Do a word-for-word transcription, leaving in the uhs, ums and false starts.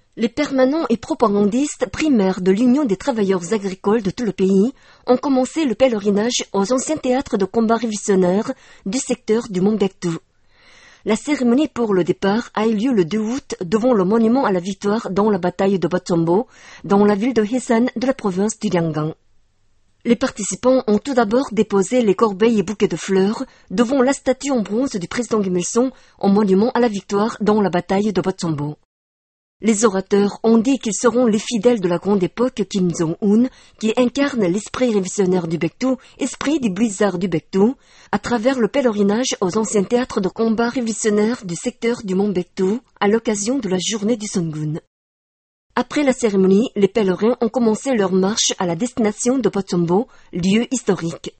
Les permanents et propagandistes primaires de l'Union des travailleurs agricoles de tout le pays ont commencé le pèlerinage aux anciens théâtres de combat révolutionnaires du secteur du Mongbektu. La cérémonie pour le départ a eu lieu le deux août devant le monument à la victoire dans la bataille de Botsombo, dans la ville de Hesan de la province du Liangang. Les participants ont tout d'abord déposé les corbeilles et bouquets de fleurs devant la statue en bronze du président Kim Il-sung au monument à la victoire dans la bataille de Botsombo. Les orateurs ont dit qu'ils seront les fidèles de la grande époque Kim Jong-un, qui incarne l'esprit révolutionnaire du Baekdu, esprit des blizzards du Baekdu, à travers le pèlerinage aux anciens théâtres de combat révolutionnaires du secteur du mont Baekdu, à l'occasion de la journée du Sungun. Après la cérémonie, les pèlerins ont commencé leur marche à la destination de Botsombo, lieu historique.